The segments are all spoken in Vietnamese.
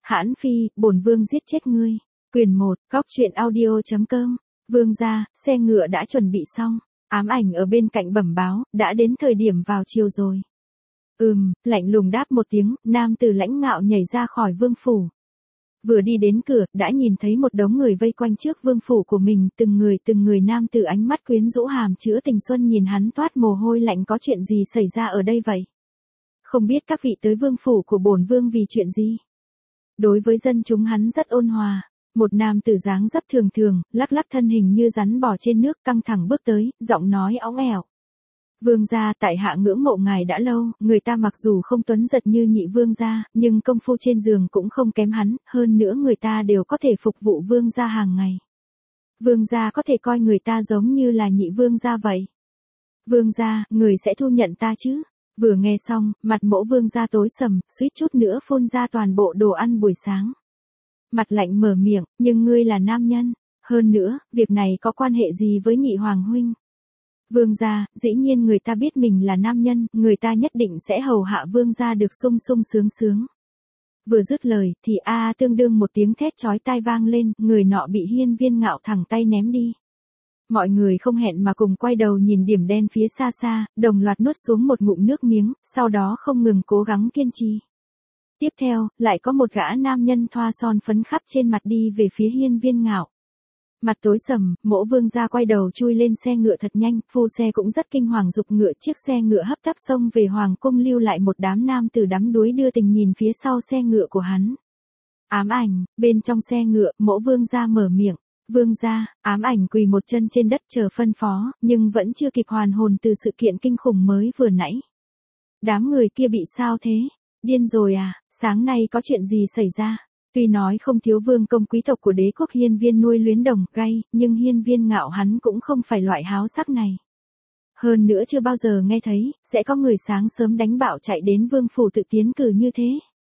Hãn Phi, bổn vương giết chết ngươi. Quyền 1, góc truyện audio.com. Vương gia, xe ngựa đã chuẩn bị xong. Ám Ảnh ở bên cạnh bẩm báo, đã đến thời điểm vào chiều rồi. Lạnh lùng đáp một tiếng, nam tử lãnh ngạo nhảy ra khỏi vương phủ. Vừa đi đến cửa, đã nhìn thấy một đống người vây quanh trước vương phủ của mình, từng người nam tử ánh mắt quyến rũ hàm chứa tình xuân nhìn hắn toát mồ hôi lạnh. Có chuyện gì xảy ra ở đây vậy? Không biết các vị tới vương phủ của bổn vương vì chuyện gì? Đối với dân chúng hắn rất ôn hòa. Một nam tử dáng dấp thường, lắc lắc thân hình như rắn bò trên nước, căng thẳng bước tới, giọng nói óng ẻo. Vương gia, tại hạ ngưỡng mộ ngài đã lâu, người ta mặc dù không tuấn giật như nhị vương gia, nhưng công phu trên giường cũng không kém hắn, hơn nữa người ta đều có thể phục vụ vương gia hàng ngày. Vương gia có thể coi người ta giống như là nhị vương gia vậy. Vương gia, người sẽ thu nhận ta chứ? Vừa nghe xong, mặt mỗ vương gia tối sầm, suýt chút nữa phun ra toàn bộ đồ ăn buổi sáng. Mặt lạnh mở miệng, nhưng ngươi là nam nhân. Hơn nữa, việc này có quan hệ gì với nhị hoàng huynh? Vương gia, dĩ nhiên người ta biết mình là nam nhân, người ta nhất định sẽ hầu hạ vương gia được sung sung sướng sướng. Vừa dứt lời, thì tương đương một tiếng thét chói tai vang lên, người nọ bị Hiên Viên Ngạo thẳng tay ném đi. Mọi người không hẹn mà cùng quay đầu nhìn điểm đen phía xa xa, đồng loạt nuốt xuống một ngụm nước miếng, sau đó không ngừng cố gắng kiên trì. Tiếp theo, lại có một gã nam nhân thoa son phấn khắp trên mặt đi về phía Hiên Viên Ngạo. Mặt tối sầm, mỗ vương gia quay đầu chui lên xe ngựa thật nhanh, phu xe cũng rất kinh hoàng giục ngựa, chiếc xe ngựa hấp tấp xông về hoàng cung, lưu lại một đám nam tử đắm đuối đưa tình nhìn phía sau xe ngựa của hắn. Ám Ảnh, bên trong xe ngựa, mỗ vương gia mở miệng. Vương gia, Ám Ảnh quỳ một chân trên đất chờ phân phó, nhưng vẫn chưa kịp hoàn hồn từ sự kiện kinh khủng mới vừa nãy. Đám người kia bị sao thế? Điên rồi à? Sáng nay có chuyện gì xảy ra? Tuy nói không thiếu vương công quý tộc của đế quốc Hiên Viên nuôi luyến đồng gay, nhưng Hiên Viên Ngạo hắn cũng không phải loại háo sắc này. Hơn nữa chưa bao giờ nghe thấy, sẽ có người sáng sớm đánh bạo chạy đến vương phủ tự tiến cử như thế.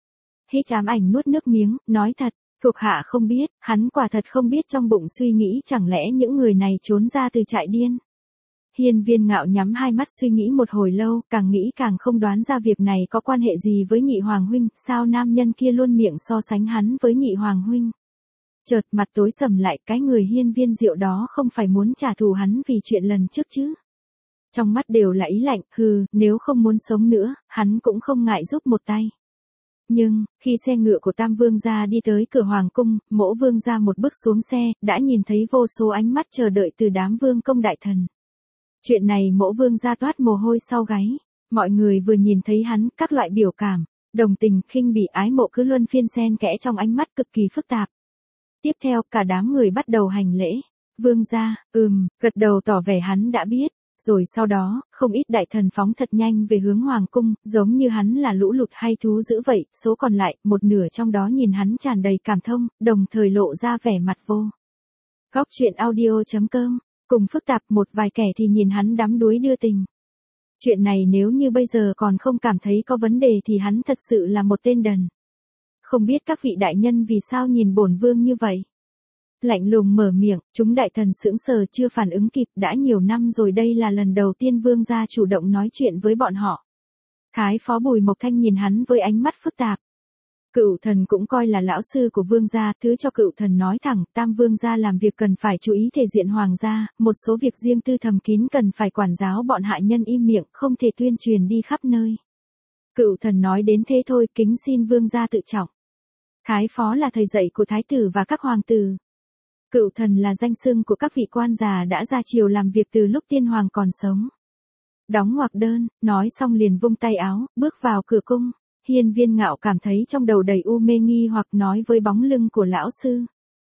Hít Ám Ảnh nuốt nước miếng, nói thật, thuộc hạ không biết, hắn quả thật không biết, trong bụng suy nghĩ chẳng lẽ những người này trốn ra từ trại điên. Hiên Viên Ngạo nhắm hai mắt suy nghĩ một hồi lâu, càng nghĩ càng không đoán ra việc này có quan hệ gì với nhị hoàng huynh, sao nam nhân kia luôn miệng so sánh hắn với nhị hoàng huynh. Chợt mặt tối sầm lại, cái người Hiên Viên Diệu đó không phải muốn trả thù hắn vì chuyện lần trước chứ. Trong mắt đều là ý lạnh, nếu không muốn sống nữa, hắn cũng không ngại giúp một tay. Nhưng, khi xe ngựa của Tam Vương gia đi tới cửa hoàng cung, mỗ vương gia một bước xuống xe, đã nhìn thấy vô số ánh mắt chờ đợi từ đám vương công đại thần. Chuyện này mỗ vương gia toát mồ hôi sau gáy. Mọi người vừa nhìn thấy hắn, các loại biểu cảm, đồng tình, khinh bỉ, ái mộ cứ luân phiên xen kẽ trong ánh mắt cực kỳ phức tạp. Tiếp theo, cả đám người bắt đầu hành lễ. Vương gia, gật đầu tỏ vẻ hắn đã biết. Rồi sau đó, không ít đại thần phóng thật nhanh về hướng hoàng cung, giống như hắn là lũ lụt hay thú dữ vậy. Số còn lại, một nửa trong đó nhìn hắn tràn đầy cảm thông, đồng thời lộ ra vẻ mặt vô. Góc truyện audio.com. Cùng phức tạp, một vài kẻ thì nhìn hắn đắm đuối đưa tình. Chuyện này nếu như bây giờ còn không cảm thấy có vấn đề thì hắn thật sự là một tên đần. Không biết các vị đại nhân vì sao nhìn bổn vương như vậy? Lạnh lùng mở miệng, chúng đại thần sững sờ chưa phản ứng kịp, đã nhiều năm rồi đây là lần đầu tiên vương gia chủ động nói chuyện với bọn họ. Thái phó Bùi Mộc Thanh nhìn hắn với ánh mắt phức tạp. Cựu thần cũng coi là lão sư của vương gia, thứ cho cựu thần nói thẳng, Tam vương gia làm việc cần phải chú ý thể diện hoàng gia, một số việc riêng tư thầm kín cần phải quản giáo bọn hạ nhân im miệng, không thể tuyên truyền đi khắp nơi. Cựu thần nói đến thế thôi, kính xin vương gia tự trọng. Thái phó là thầy dạy của thái tử và các hoàng tử. Cựu thần là danh xưng của các vị quan già đã ra triều làm việc từ lúc tiên hoàng còn sống. Đóng ngoặc đơn, nói xong liền vung tay áo, bước vào cửa cung. Hiên Viên Ngạo cảm thấy trong đầu đầy u mê nghi hoặc nói với bóng lưng của lão sư.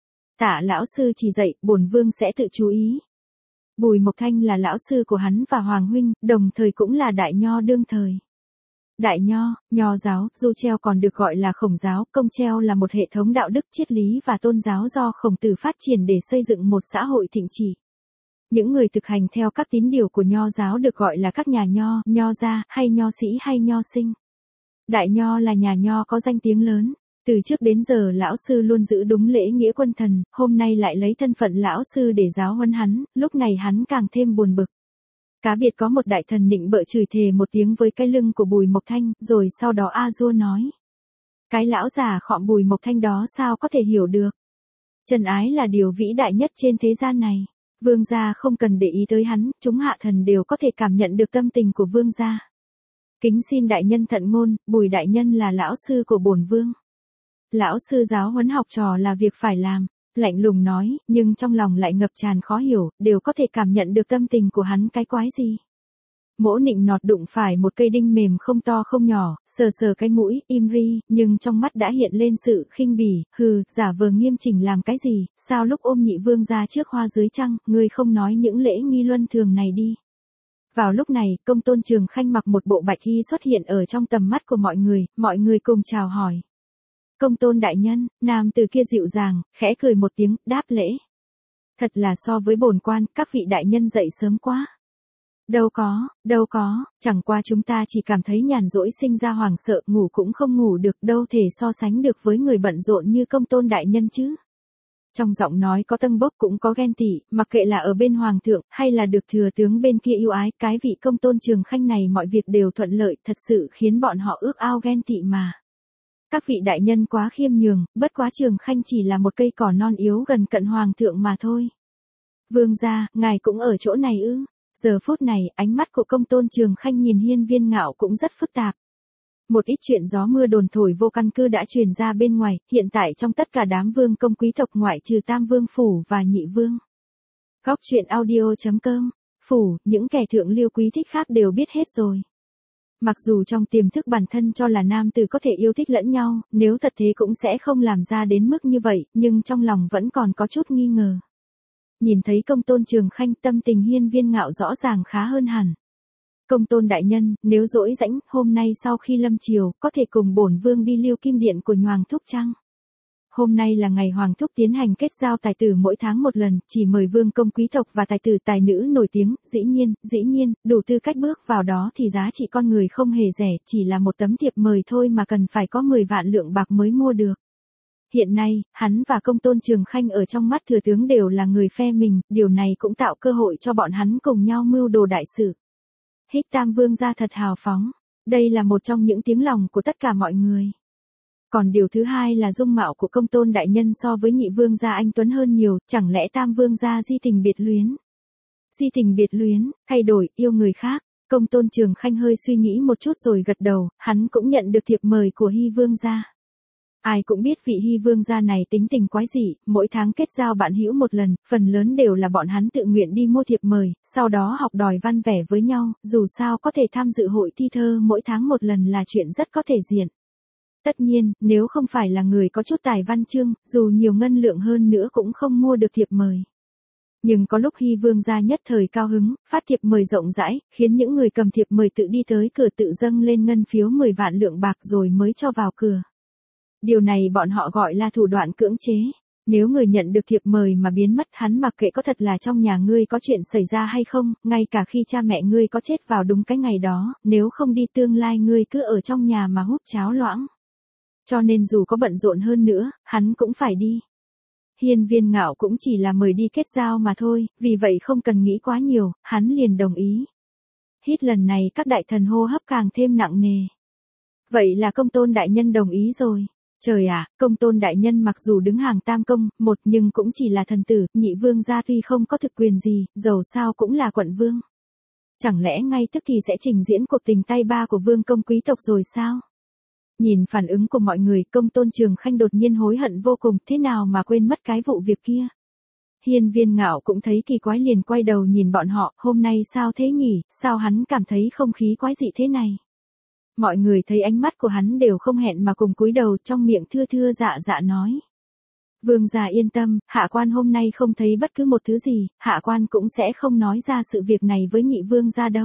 Tạ lão sư chỉ dạy, bổn vương sẽ tự chú ý. Bùi Mộc Thanh là lão sư của hắn và hoàng huynh, đồng thời cũng là đại nho đương thời. Đại nho, nho giáo, du treo còn được gọi là khổng giáo, công treo là một hệ thống đạo đức triết lý và tôn giáo do Khổng Tử phát triển để xây dựng một xã hội thịnh trị. Những người thực hành theo các tín điều của nho giáo được gọi là các nhà nho, nho gia, hay nho sĩ hay nho sinh. Đại nho là nhà nho có danh tiếng lớn. Từ trước đến giờ lão sư luôn giữ đúng lễ nghĩa quân thần, hôm nay lại lấy thân phận lão sư để giáo huấn hắn, lúc này hắn càng thêm buồn bực. Cá biệt có một đại thần nịnh bợ chửi thề một tiếng với cái lưng của Bùi Mộc Thanh, rồi sau đó A-dua nói. cái lão già khọm Bùi Mộc Thanh đó sao có thể hiểu được. Trần ái là điều vĩ đại nhất trên thế gian này. Vương gia không cần để ý tới hắn, chúng hạ thần đều có thể cảm nhận được tâm tình của vương gia. Kính xin đại nhân thận ngôn, Bùi đại nhân là lão sư của bổn vương. Lão sư giáo huấn học trò là việc phải làm, lạnh lùng nói, nhưng trong lòng lại ngập tràn khó hiểu, đều có thể cảm nhận được tâm tình của hắn cái quái gì. Mỗ nịnh nọt đụng phải một cây đinh mềm không to không nhỏ, sờ sờ cái mũi, im ri, nhưng trong mắt đã hiện lên sự khinh bỉ, hừ, giả vờ nghiêm chỉnh làm cái gì, sao lúc ôm nhị vương ra trước hoa dưới trăng, ngươi không nói những lễ nghi luân thường này đi. Vào lúc này, công tôn Trường Khanh mặc một bộ bạch y xuất hiện ở trong tầm mắt của mọi người cùng chào hỏi. Công tôn đại nhân, nam từ kia dịu dàng, khẽ cười một tiếng, đáp lễ. Thật là so với bổn quan, các vị đại nhân dậy sớm quá. Đâu có, chẳng qua chúng ta chỉ cảm thấy nhàn rỗi sinh ra hoàng sợ, ngủ cũng không ngủ được, đâu thể so sánh được với người bận rộn như công tôn đại nhân chứ. Trong giọng nói có tâng bốc cũng có ghen tị, mặc kệ là ở bên hoàng thượng, hay là được thừa tướng bên kia yêu ái, cái vị công tôn Trường Khanh này mọi việc đều thuận lợi, thật sự khiến bọn họ ước ao ghen tị mà. Các vị đại nhân quá khiêm nhường, bất quá Trường Khanh chỉ là một cây cỏ non yếu gần cận hoàng thượng mà thôi. Vương gia, ngài cũng ở chỗ này ư? Giờ phút này, ánh mắt của công tôn Trường Khanh nhìn Hiên Viên Ngạo cũng rất phức tạp. Một ít chuyện gió mưa đồn thổi vô căn cứ đã truyền ra bên ngoài, hiện tại trong tất cả đám vương công quý tộc ngoại trừ Tam Vương Phủ và Nhị Vương. Góc truyện audio.com, Phủ, những kẻ thượng lưu quý thích khác đều biết hết rồi. Mặc dù trong tiềm thức bản thân cho là nam tử có thể yêu thích lẫn nhau, nếu thật thế cũng sẽ không làm ra đến mức như vậy, nhưng trong lòng vẫn còn có chút nghi ngờ. Nhìn thấy công tôn Trường Khanh, tâm tình Hiên Viên Ngạo rõ ràng khá hơn hẳn. Công tôn đại nhân, nếu rỗi rãnh, hôm nay sau khi lâm chiều, có thể cùng bổn vương đi Liêu Kim Điện của Nhoàng Thúc chăng? Hôm nay là ngày Hoàng Thúc tiến hành kết giao tài tử mỗi tháng một lần, chỉ mời vương công quý tộc và tài tử tài nữ nổi tiếng, dĩ nhiên, đủ tư cách bước vào đó thì giá trị con người không hề rẻ, chỉ là một tấm thiệp mời thôi mà cần phải có 10 vạn lượng bạc mới mua được. Hiện nay, hắn và công tôn Trường Khanh ở trong mắt thừa tướng đều là người phe mình, điều này cũng tạo cơ hội cho bọn hắn cùng nhau mưu đồ đại sự. Hích Tam Vương gia thật hào phóng, đây là một trong những tiếng lòng của tất cả mọi người. Còn điều thứ hai là dung mạo của công tôn đại nhân so với Nhị Vương gia anh tuấn hơn nhiều, chẳng lẽ Tam Vương gia di tình biệt luyến? Di tình biệt luyến, thay đổi, yêu người khác. Công tôn Trường Khanh hơi suy nghĩ một chút rồi gật đầu, hắn cũng nhận được thiệp mời của Hy Vương gia. Ai cũng biết vị Hy Vương gia này tính tình quái dị, mỗi tháng kết giao bạn hữu một lần, phần lớn đều là bọn hắn tự nguyện đi mua thiệp mời, sau đó học đòi văn vẻ với nhau, dù sao có thể tham dự hội thi thơ mỗi tháng một lần là chuyện rất có thể diện. Tất nhiên, nếu không phải là người có chút tài văn chương, dù nhiều ngân lượng hơn nữa cũng không mua được thiệp mời. Nhưng có lúc Hy Vương gia nhất thời cao hứng, phát thiệp mời rộng rãi, khiến những người cầm thiệp mời tự đi tới cửa tự dâng lên ngân phiếu 10 vạn lượng bạc rồi mới cho vào cửa. Điều này bọn họ gọi là thủ đoạn cưỡng chế. Nếu người nhận được thiệp mời mà biến mất, hắn mặc kệ có thật là trong nhà ngươi có chuyện xảy ra hay không, ngay cả khi cha mẹ ngươi có chết vào đúng cái ngày đó, nếu không đi tương lai ngươi cứ ở trong nhà mà hút cháo loãng. Cho nên dù có bận rộn hơn nữa, hắn cũng phải đi. Hiên Viên Ngạo cũng chỉ là mời đi kết giao mà thôi, vì vậy không cần nghĩ quá nhiều, hắn liền đồng ý. Hít lần này các đại thần hô hấp càng thêm nặng nề. Vậy là công tôn đại nhân đồng ý rồi. Trời ạ, công tôn đại nhân mặc dù đứng hàng tam công, một nhưng cũng chỉ là thần tử, Nhị Vương gia tuy không có thực quyền gì, dầu sao cũng là quận vương. Chẳng lẽ ngay tức thì sẽ trình diễn cuộc tình tay ba của vương công quý tộc rồi sao? Nhìn phản ứng của mọi người, công tôn Trường Khanh đột nhiên hối hận vô cùng, thế nào mà quên mất cái vụ việc kia. Hiên Viên Ngạo cũng thấy kỳ quái liền quay đầu nhìn bọn họ, hôm nay sao thế nhỉ, sao hắn cảm thấy không khí quái dị thế này. Mọi người thấy ánh mắt của hắn đều không hẹn mà cùng cúi đầu, trong miệng thưa thưa dạ dạ nói. Vương gia yên tâm, hạ quan hôm nay không thấy bất cứ một thứ gì, hạ quan cũng sẽ không nói ra sự việc này với Nhị Vương gia đâu.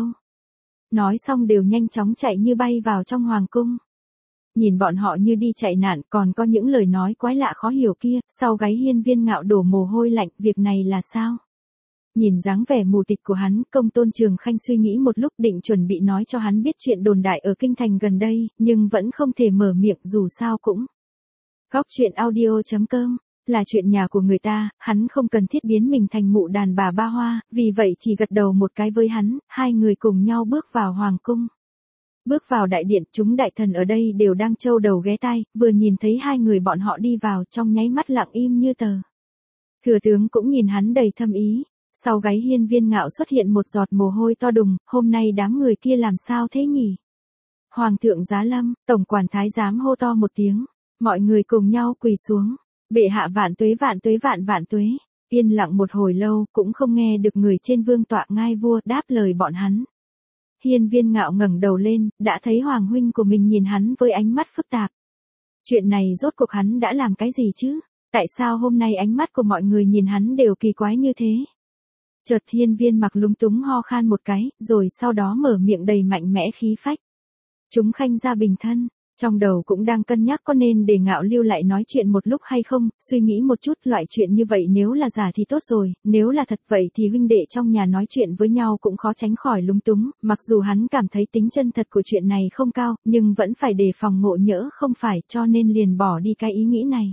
Nói xong đều nhanh chóng chạy như bay vào trong hoàng cung. Nhìn bọn họ như đi chạy nạn, còn có những lời nói quái lạ khó hiểu kia, sau gáy Hiên Viên Ngạo đổ mồ hôi lạnh, việc này là sao? Nhìn dáng vẻ mù tịch của hắn, công tôn Trường Khanh suy nghĩ một lúc định chuẩn bị nói cho hắn biết chuyện đồn đại ở kinh thành gần đây, nhưng vẫn không thể mở miệng dù sao cũng. Góc truyện audio.com, là chuyện nhà của người ta, hắn không cần thiết biến mình thành mụ đàn bà ba hoa, vì vậy chỉ gật đầu một cái với hắn, hai người cùng nhau bước vào hoàng cung. Bước vào đại điện, chúng đại thần ở đây đều đang trâu đầu ghé tai, vừa nhìn thấy hai người bọn họ đi vào trong nháy mắt lặng im như tờ. Thừa tướng cũng nhìn hắn đầy thâm ý, sau gáy Hiên Viên Ngạo xuất hiện một giọt mồ hôi to đùng, hôm nay đám người kia làm sao thế nhỉ? Hoàng thượng Giá Lâm, tổng quản thái giám hô to một tiếng, mọi người cùng nhau quỳ xuống, bệ hạ vạn tuế vạn tuế vạn vạn tuế. Yên lặng một hồi lâu cũng không nghe được người trên vương tọa ngai vua đáp lời bọn hắn. Hiên Viên Ngạo ngẩng đầu lên, đã thấy hoàng huynh của mình nhìn hắn với ánh mắt phức tạp. Chuyện này rốt cuộc hắn đã làm cái gì chứ? Tại sao hôm nay ánh mắt của mọi người nhìn hắn đều kỳ quái như thế? Chợt Hiên Viên Mặc lúng túng ho khan một cái, rồi sau đó mở miệng đầy mạnh mẽ khí phách. Chúng khanh ra bình thân, trong đầu cũng đang cân nhắc có nên để Ngạo lưu lại nói chuyện một lúc hay không, suy nghĩ một chút loại chuyện như vậy nếu là giả thì tốt rồi, nếu là thật vậy thì huynh đệ trong nhà nói chuyện với nhau cũng khó tránh khỏi lúng túng, mặc dù hắn cảm thấy tính chân thật của chuyện này không cao, nhưng vẫn phải đề phòng ngộ nhỡ không phải cho nên liền bỏ đi cái ý nghĩ này.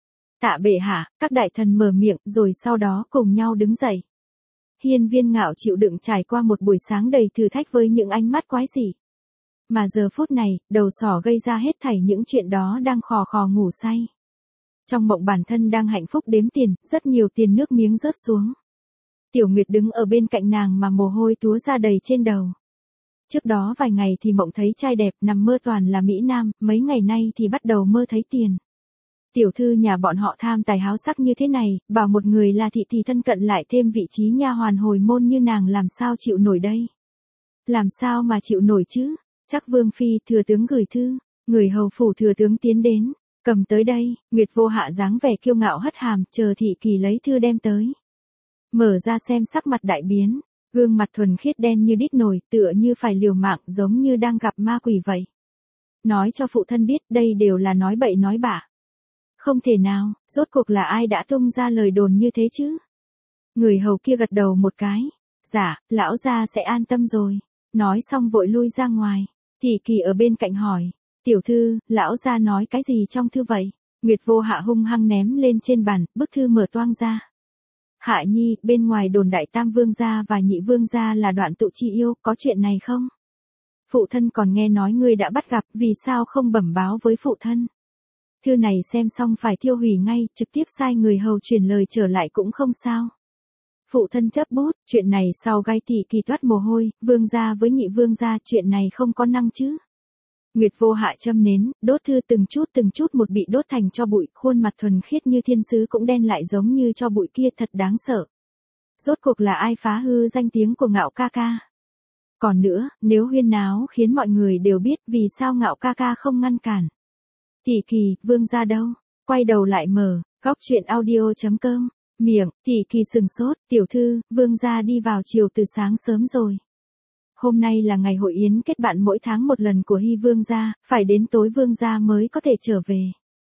Tạ bệ hạ, các đại thần mở miệng rồi sau đó cùng nhau đứng dậy. Hiên Viên Ngạo chịu đựng trải qua một buổi sáng đầy thử thách với những ánh mắt quái dị. Mà giờ phút này, đầu sỏ gây ra hết thảy những chuyện đó đang khò khò ngủ say. Trong mộng bản thân đang hạnh phúc đếm tiền, rất nhiều tiền nước miếng rớt xuống. Tiểu Nguyệt đứng ở bên cạnh nàng mà mồ hôi túa ra đầy trên đầu. Trước đó vài ngày thì mộng thấy trai đẹp nằm mơ toàn là Mỹ Nam, mấy ngày nay thì bắt đầu mơ thấy tiền. Tiểu thư nhà bọn họ tham tài háo sắc như thế này, bảo một người là thị thì thân cận lại thêm vị trí nha hoàn hồi môn như nàng làm sao chịu nổi đây? Làm sao mà chịu nổi chứ? Chắc Vương Phi thừa tướng gửi thư, người hầu phủ thừa tướng tiến đến, cầm tới đây, Nguyệt Vô Hạ dáng vẻ kiêu ngạo hất hàm, chờ thị kỳ lấy thư đem tới. Mở ra xem sắc mặt đại biến, gương mặt thuần khiết đen như đít nồi, tựa như phải liều mạng giống như đang gặp ma quỷ vậy. Nói cho phụ thân biết đây đều là nói bậy nói bạ. Không thể nào, rốt cuộc là ai đã tung ra lời đồn như thế chứ? Người hầu kia gật đầu một cái, dạ, lão gia sẽ an tâm rồi. Nói xong vội lui ra ngoài. Thị kỳ ở bên cạnh hỏi, tiểu thư, lão gia nói cái gì trong thư vậy? Nguyệt Vô Hạ hung hăng ném lên trên bàn, bức thư mở toang ra. Hạ nhi, bên ngoài đồn đại tam vương gia và nhị vương gia là đoạn tụ chi yêu, có chuyện này không? Phụ thân còn nghe nói ngươi đã bắt gặp, vì sao không bẩm báo với phụ thân? Thư này xem xong phải thiêu hủy ngay, trực tiếp sai người hầu truyền lời trở lại cũng không sao. Phụ thân chấp bút, chuyện này sau gai thị kỳ toát mồ hôi, vương gia với nhị vương gia chuyện này không có năng chứ. Nguyệt Vô Hạ châm nến, đốt thư từng chút một bị đốt thành cho bụi, khuôn mặt thuần khiết như thiên sứ cũng đen lại giống như cho bụi kia, thật đáng sợ. Rốt cuộc là ai phá hư danh tiếng của Ngạo ca ca? Còn nữa, nếu huyên náo khiến mọi người đều biết vì sao Ngạo ca ca không ngăn cản. Thị kỳ, vương gia đâu? Quay đầu lại mở, góc truyện audio.com. Miệng, thị kỳ sừng sốt, tiểu thư, vương gia đi vào chiều từ sáng sớm rồi. Hôm nay là ngày hội yến kết bạn mỗi tháng một lần của Hy vương gia, phải đến tối vương gia mới có thể trở về.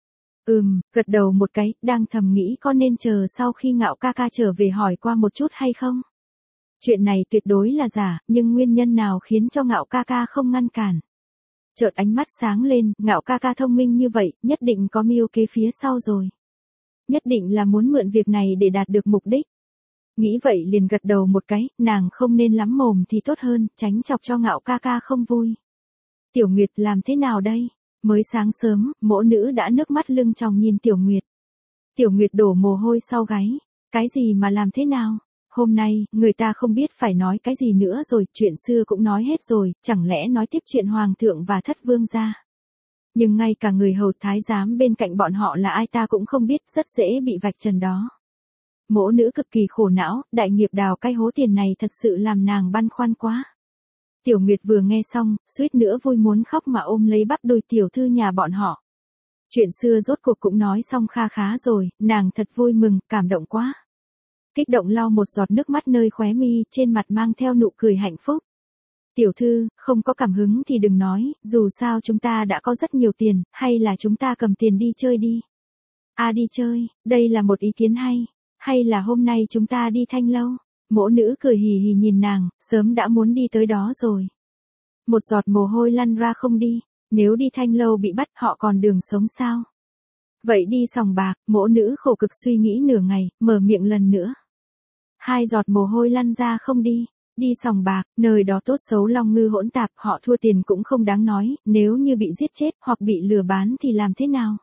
Gật đầu một cái, đang thầm nghĩ có nên chờ sau khi Ngạo ca ca trở về hỏi qua một chút hay không? Chuyện này tuyệt đối là giả, nhưng nguyên nhân nào khiến cho Ngạo ca ca không ngăn cản? Chợt ánh mắt sáng lên, Ngạo ca ca thông minh như vậy, nhất định có mưu kế phía sau rồi. Nhất định là muốn mượn việc này để đạt được mục đích. Nghĩ vậy liền gật đầu một cái, nàng không nên lắm mồm thì tốt hơn, tránh chọc cho Ngạo ca ca không vui. Tiểu Nguyệt làm thế nào đây? Mới sáng sớm, mỗ nữ đã nước mắt lưng tròng nhìn Tiểu Nguyệt. Tiểu Nguyệt đổ mồ hôi sau gáy. Cái gì mà làm thế nào? Hôm nay, người ta không biết phải nói cái gì nữa rồi, chuyện xưa cũng nói hết rồi, chẳng lẽ nói tiếp chuyện hoàng thượng và thất vương gia. Nhưng ngay cả người hầu thái giám bên cạnh bọn họ là ai ta cũng không biết, rất dễ bị vạch trần đó. Mỗ nữ cực kỳ khổ não, đại nghiệp đào cái hố tiền này thật sự làm nàng băn khoăn quá. Tiểu Nguyệt vừa nghe xong, suýt nữa vui muốn khóc mà ôm lấy bắp đùi tiểu thư nhà bọn họ. Chuyện xưa rốt cuộc cũng nói xong kha khá rồi, nàng thật vui mừng, cảm động quá. Kích động lau một giọt nước mắt nơi khóe mi, trên mặt mang theo nụ cười hạnh phúc. Tiểu thư, không có cảm hứng thì đừng nói, dù sao chúng ta đã có rất nhiều tiền, hay là chúng ta cầm tiền đi chơi đi. À đi chơi, đây là một ý kiến hay là hôm nay chúng ta đi Thanh Lâu. Mỗ nữ cười hì hì nhìn nàng, sớm đã muốn đi tới đó rồi. Một giọt mồ hôi lăn ra không đi, nếu đi Thanh Lâu bị bắt họ còn đường sống sao? Vậy đi sòng bạc, mỗ nữ khổ cực suy nghĩ nửa ngày, mở miệng lần nữa. Hai giọt mồ hôi lăn ra không đi, Đi sòng bạc, nơi đó tốt xấu long ngư hỗn tạp, họ thua tiền cũng không đáng nói, nếu như bị giết chết hoặc bị lừa bán thì làm thế nào?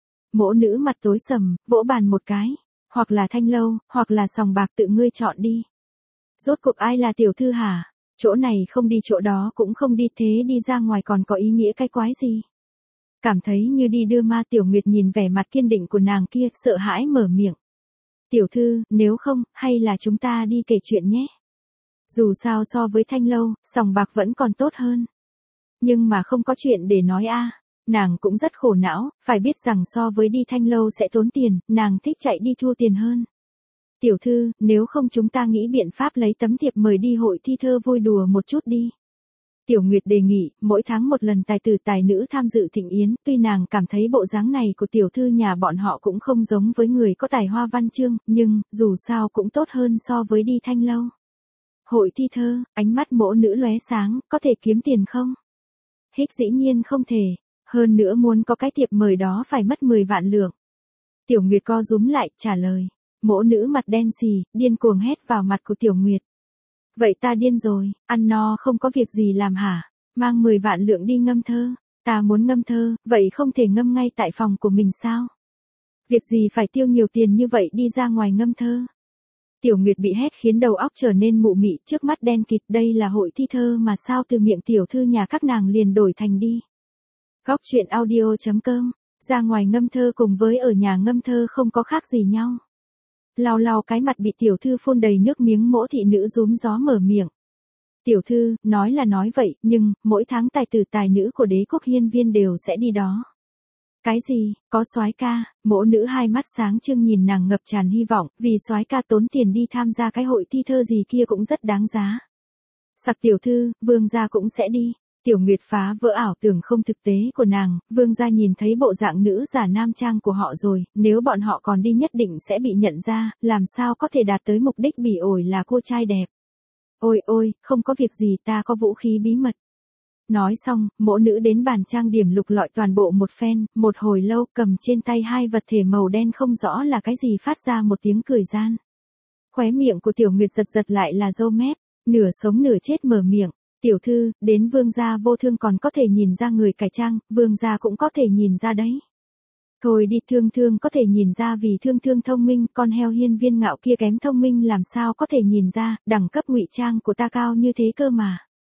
Mỗ nữ mặt tối sầm, vỗ bàn một cái. Hoặc là thanh lâu, hoặc là sòng bạc, tự ngươi chọn đi. Rốt cuộc ai là tiểu thư hả? Chỗ này không đi chỗ đó cũng không đi, thế đi ra ngoài còn có ý nghĩa cái quái gì? Cảm thấy như đi đưa ma. Tiểu Nguyệt nhìn vẻ mặt kiên định của nàng kia, sợ hãi mở miệng. Tiểu thư, nếu không, hay là chúng ta đi kể chuyện nhé. Dù sao so với thanh lâu, sòng bạc vẫn còn tốt hơn. Nhưng mà không có chuyện để nói a. Nàng cũng rất khổ não, phải biết rằng so với đi thanh lâu sẽ tốn tiền, nàng thích chạy đi thua tiền hơn. Tiểu thư, nếu không chúng ta nghĩ biện pháp lấy tấm thiệp mời đi hội thi thơ vui đùa một chút đi. Tiểu Nguyệt đề nghị, mỗi tháng một lần tài tử tài nữ tham dự thịnh yến, tuy nàng cảm thấy bộ dáng này của tiểu thư nhà bọn họ cũng không giống với người có tài hoa văn chương, nhưng, dù sao cũng tốt hơn so với đi thanh lâu. Hội thi thơ, ánh mắt mỗ nữ lóe sáng, có thể kiếm tiền không? Hích dĩ nhiên không thể, hơn nữa muốn có cái thiệp mời đó phải mất 10 vạn lượng. Tiểu Nguyệt co rúm lại, trả lời. Mỗ nữ mặt đen xì, điên cuồng hét vào mặt của Tiểu Nguyệt. Vậy ta điên rồi, ăn no không có việc gì làm hả? Mang 10 vạn lượng đi ngâm thơ. Ta muốn ngâm thơ, vậy không thể ngâm ngay tại phòng của mình sao? Việc gì phải tiêu nhiều tiền như vậy đi ra ngoài ngâm thơ? Tiểu Nguyệt bị hét khiến đầu óc trở nên mụ mị, trước mắt đen kịt. Đây là hội thi thơ mà sao từ miệng tiểu thư nhà các nàng liền đổi thành đi. Góc truyện audio.com, ra ngoài ngâm thơ cùng với ở nhà ngâm thơ không có khác gì nhau. Lau lau cái mặt bị tiểu thư phun đầy nước miếng, mỗ thị nữ rúm gió mở miệng. Tiểu thư, nói là nói vậy, nhưng, mỗi tháng tài tử tài nữ của đế quốc hiên viên đều sẽ đi đó. Cái gì, có soái ca? Mỗ nữ hai mắt sáng trưng nhìn nàng ngập tràn hy vọng, vì soái ca tốn tiền đi tham gia cái hội thi thơ gì kia cũng rất đáng giá. Sặc tiểu thư, vương gia cũng sẽ đi. Tiểu Nguyệt phá vỡ ảo tưởng không thực tế của nàng, vương gia nhìn thấy bộ dạng nữ giả nam trang của họ rồi, nếu bọn họ còn đi nhất định sẽ bị nhận ra, làm sao có thể đạt tới mục đích bỉ ổi là cô trai đẹp. Ôi ôi, không có việc gì, ta có vũ khí bí mật. Nói xong, mỗ nữ đến bàn trang điểm lục lọi toàn bộ một phen, một hồi lâu cầm trên tay hai vật thể màu đen không rõ là cái gì phát ra một tiếng cười gian. Khóe miệng của Tiểu Nguyệt giật giật lại là râu mép, nửa sống nửa chết mở miệng. Tiểu thư, đến vương gia vô thương còn có thể nhìn ra người cải trang, vương gia cũng có thể nhìn ra đấy. Thôi đi, thương thương có thể nhìn ra vì thương thương thông minh, con heo hiên viên ngạo kia kém thông minh làm sao có thể nhìn ra, đẳng cấp ngụy trang của ta cao như thế cơ mà.